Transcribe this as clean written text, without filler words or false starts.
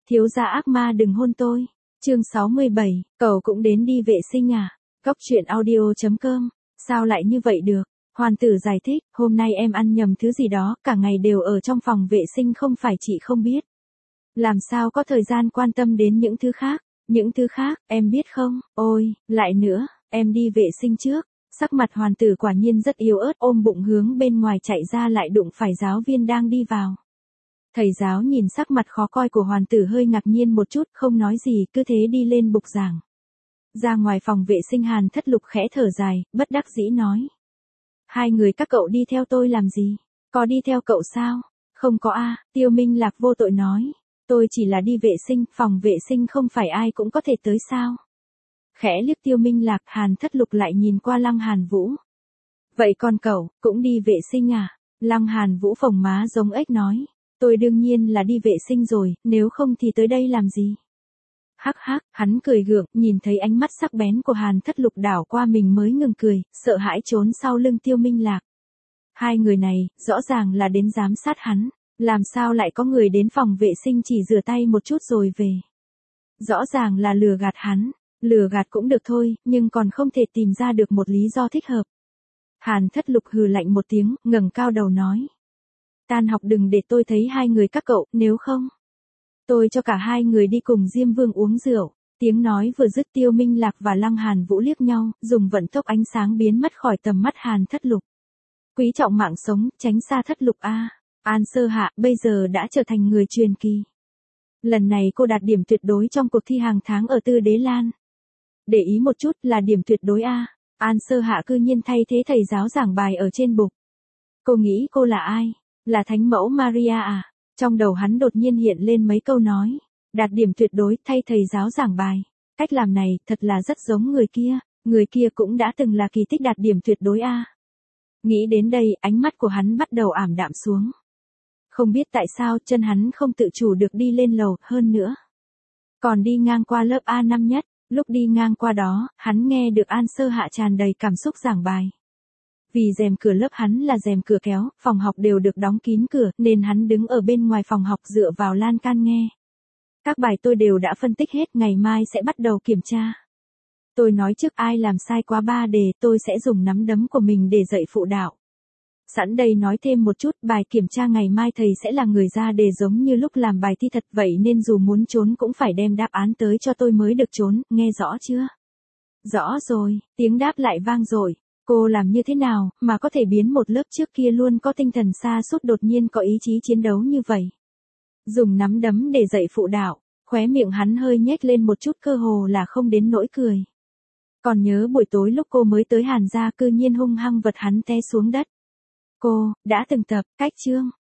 Thiếu gia ác ma đừng hôn tôi. Chương 67, cậu cũng đến đi vệ sinh à? Cóc truyện audio.com. Sao lại như vậy được? Hoàn tử giải thích, hôm nay em ăn nhầm thứ gì đó, cả ngày đều ở trong phòng vệ sinh không phải chị không biết. Làm sao có thời gian quan tâm đến những thứ khác? Những thứ khác, em biết không? Ôi, lại nữa, em đi vệ sinh trước. Sắc mặt hoàn tử quả nhiên rất yếu ớt, ôm bụng hướng bên ngoài chạy ra lại đụng phải giáo viên đang đi vào. Thầy giáo nhìn sắc mặt khó coi của hoàn tử hơi ngạc nhiên một chút, không nói gì, cứ thế đi lên bục giảng. Ra ngoài phòng vệ sinh Hàn Thất Lục khẽ thở dài, bất đắc dĩ nói. Hai người các cậu đi theo tôi làm gì? Có đi theo cậu sao? Không có a. Tiêu Minh Lạc vô tội nói. Tôi chỉ là đi vệ sinh, phòng vệ sinh không phải ai cũng có thể tới sao? Khẽ liếc Tiêu Minh Lạc, Hàn Thất Lục lại nhìn qua Lăng Hàn Vũ. Vậy còn cậu, cũng đi vệ sinh à? Lăng Hàn Vũ phồng má giống ếch nói. Tôi đương nhiên là đi vệ sinh rồi, nếu không thì tới đây làm gì? Hắc hắc, hắn cười gượng, nhìn thấy ánh mắt sắc bén của Hàn Thất Lục đảo qua mình mới ngừng cười, sợ hãi trốn sau lưng Tiêu Minh Lạc. Hai người này, rõ ràng là đến giám sát hắn, làm sao lại có người đến phòng vệ sinh chỉ rửa tay một chút rồi về. Rõ ràng là lừa gạt hắn, lừa gạt cũng được thôi, nhưng còn không thể tìm ra được một lý do thích hợp. Hàn Thất Lục hừ lạnh một tiếng, ngẩng cao đầu nói. Tan học đừng để tôi thấy hai người các cậu, nếu không. Tôi cho cả hai người đi cùng Diêm Vương uống rượu. Tiếng nói vừa dứt Tiêu Minh Lạc và Lăng Hàn Vũ liếc nhau, dùng vận tốc ánh sáng biến mất khỏi tầm mắt Hàn Thất Lục. Quý trọng mạng sống, tránh xa Thất Lục a. An Sơ Hạ bây giờ đã trở thành người truyền kỳ. Lần này cô đạt điểm tuyệt đối trong cuộc thi hàng tháng ở Tư Đế Lan. Để ý một chút là điểm tuyệt đối a. An Sơ Hạ cư nhiên thay thế thầy giáo giảng bài ở trên bục. Cô nghĩ cô là ai? Là Thánh mẫu Maria à? Trong đầu hắn đột nhiên hiện lên mấy câu nói. Đạt điểm tuyệt đối thay thầy giáo giảng bài. Cách làm này thật là rất giống người kia cũng đã từng là kỳ tích đạt điểm tuyệt đối a. Nghĩ đến đây, ánh mắt của hắn bắt đầu ảm đạm xuống. Không biết tại sao chân hắn không tự chủ được đi lên lầu, hơn nữa. Còn đi ngang qua lớp A5 nhất, lúc đi ngang qua đó, hắn nghe được An Sơ Hạ tràn đầy cảm xúc giảng bài. Vì rèm cửa lớp hắn là rèm cửa kéo, phòng học đều được đóng kín cửa, nên hắn đứng ở bên ngoài phòng học dựa vào lan can nghe. Các bài tôi đều đã phân tích hết, ngày mai sẽ bắt đầu kiểm tra. Tôi nói trước ai làm sai quá 3 đề, tôi sẽ dùng nắm đấm của mình để dạy phụ đạo. Sẵn đây nói thêm một chút, bài kiểm tra ngày mai thầy sẽ là người ra đề giống như lúc làm bài thi thật vậy nên dù muốn trốn cũng phải đem đáp án tới cho tôi mới được trốn, nghe rõ chưa? Rõ rồi, tiếng đáp lại vang dội. Cô làm như thế nào mà có thể biến một lớp trước kia luôn có tinh thần sa sút đột nhiên có ý chí chiến đấu như vậy? Dùng nắm đấm để dạy phụ đạo, khóe miệng hắn hơi nhếch lên một chút cơ hồ là không đến nỗi cười. Còn nhớ buổi tối lúc cô mới tới Hàn gia cư nhiên hung hăng vật hắn té xuống đất. Cô, đã từng tập, cách chương.